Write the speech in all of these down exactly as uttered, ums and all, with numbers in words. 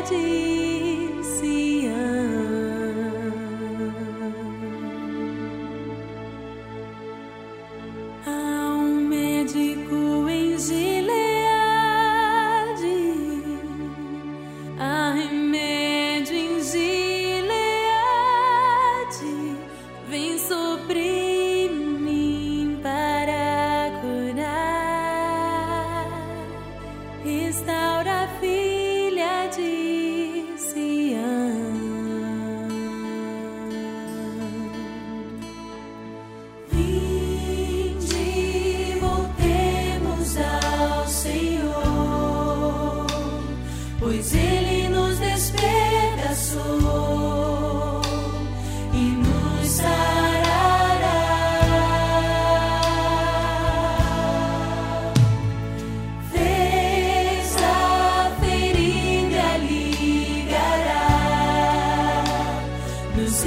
de Sião. Há um médico em Gileade, há remédio em Gileade, vem sobre mim para curar, restaura a filha de Sião. Vinde, voltemos ao Senhor, pois Ele nos despedaçou e nos sarará. Fez a ferida e aliviará, nos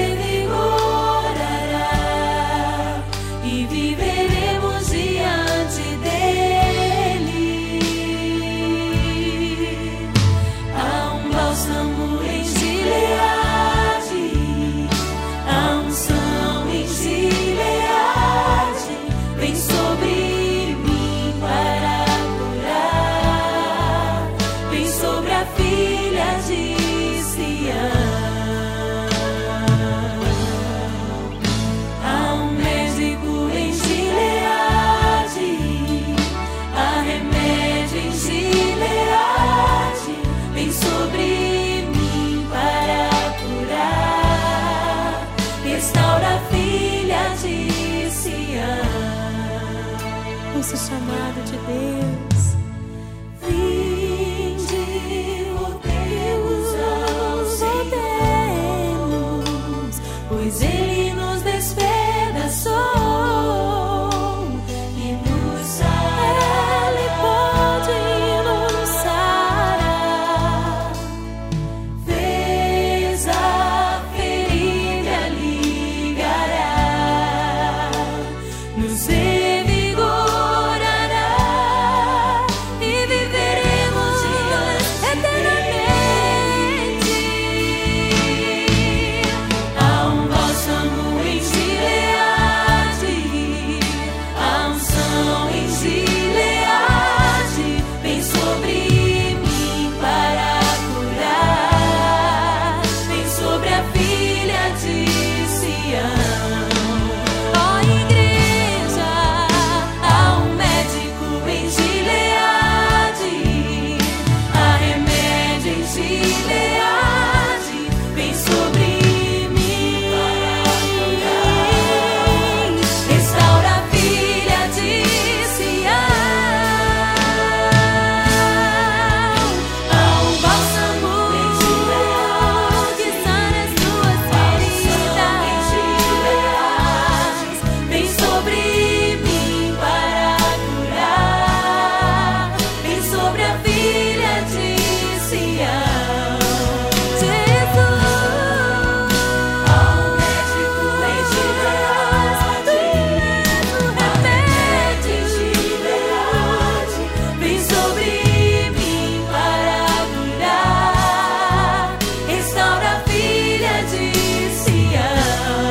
revigorará e viveremos diante dele. Há um bálsamo em Gileade, há unção em Gileade, vem sobre mim para curar, vem sobre a filha de Sião. Há um médico em Gileade, há remédio em Gileade, vem sobre mim para curar, restaura a filha de Sião. Ouça o chamado de Deus. Vinde, voltemos ao Senhor, pois Ele nos despedaçou e nos sarará. Ele pode nos sarar. Fez a ferida aliviará, nos revigorará e viveremos eternamente. Há um bálsamo em Gileade, há unção em Gileade, vem sobre mim para curar, vem sobre a filha de Sião. Ó igreja, há um médico em Gileade, há remédio em Gileade, vem sobre mim para curar, restaura a filha de Sião. Há um bálsamo em Gileade, que sara as tuas feridas, vem sobre mim para curar, vem sobre a filha de Sião. Jesus, há um médico em Gileade, há remédio em Gileade, vem sobre mim para curar, restaura a filha de Sião.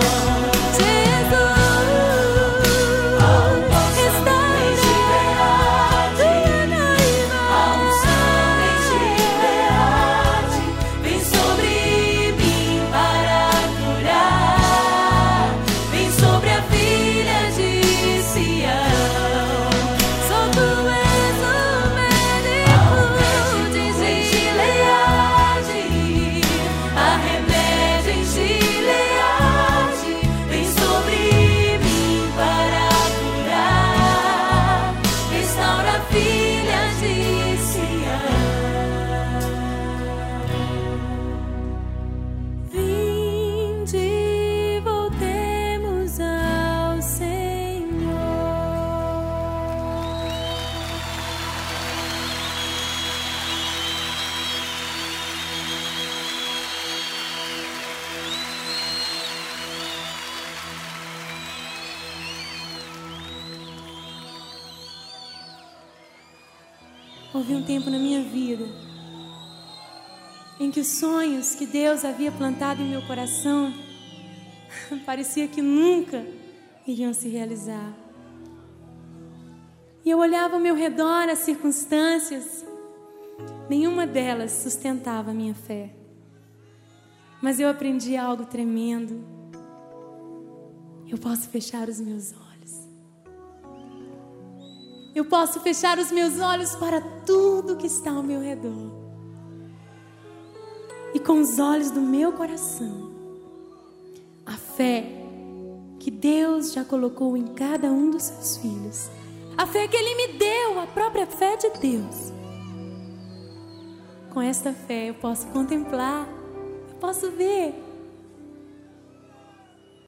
Jesus, há um bálsamo em Gileade, há unção em Gileade, vem sobre mim para curar, vem sobre a filha de Sião. Só tu és o médico de Gileade, há remédio em Gileade, vem sobre mim para curar, restaura a filha de Sião. Vinde, voltemos ao Senhor. Houve um tempo na minha vida em que os sonhos que Deus havia plantado em meu coração parecia que nunca iriam se realizar. E eu olhava ao meu redor as circunstâncias, nenhuma delas sustentava a minha fé. Mas eu aprendi algo tremendo. Eu posso fechar os meus olhos. Eu posso fechar os meus olhos para tudo que está ao meu redor. E com os olhos do meu coração, a fé que Deus já colocou em cada um dos seus filhos, a fé que Ele me deu, a própria fé de Deus. Com esta fé eu posso contemplar, eu posso ver